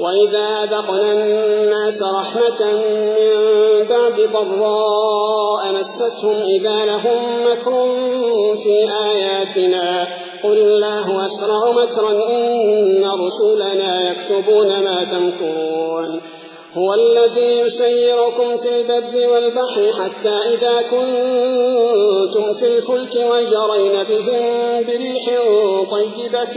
وإذا أذقنا الناس رحمة من بعد ضراء مستهم إذا لهم مكر في آياتنا قل الله أسرع مكرا إن رسلنا يكتبون ما تمكرون هو الذي يسيركم في البر والبحر حتى إذا كنتم في الفلك وجرين بهم بريح طيبة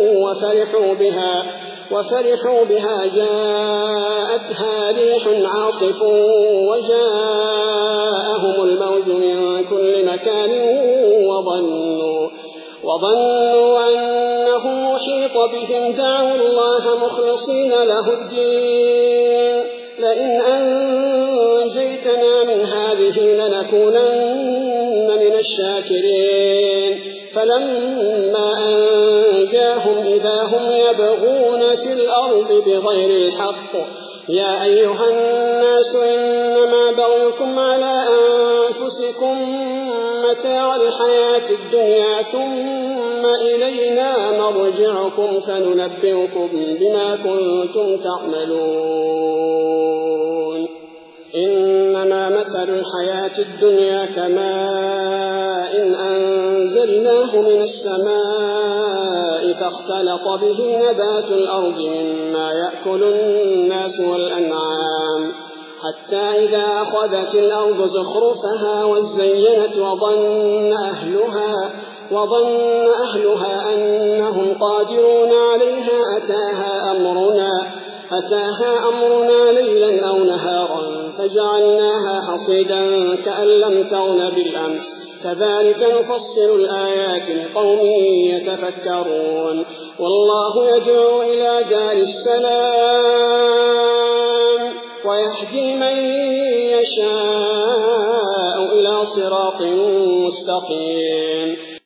وفرحوا بها جاءتها ريح عاصف وجاءهم الموج من كل مكان وظنوا أنه محيط بهم دعوا الله مخلصين له الدين لئن أنجيتنا من هذه لنكونن من الشاكرين فلما أنجاهم إذا هم يبغون في الأرض بغير الحق يا أيها الناس إنما بغيكم على أنفسكم متاع الحياة الدنيا ثم إلينا مرجعكم فننبئكم بما كنتم تعملون إنما مثل الحياة الدنيا كماء إن أنزلناه من السماء فاختلط به نبات الأرض مما يأكل الناس والأنعام حتى إذا أخذت الأرض زخرفها وزينت وظن أهلها أنهم قادرون عليها أتاها أمرنا ليلا أو نهارا فجعلناها حصيدا كأن لم تغن بالأمس كذلك نفصل الآيات لقوم يتفكرون والله يدعو إلى دار السلام ويهدي من يشاء إلى صراط مستقيم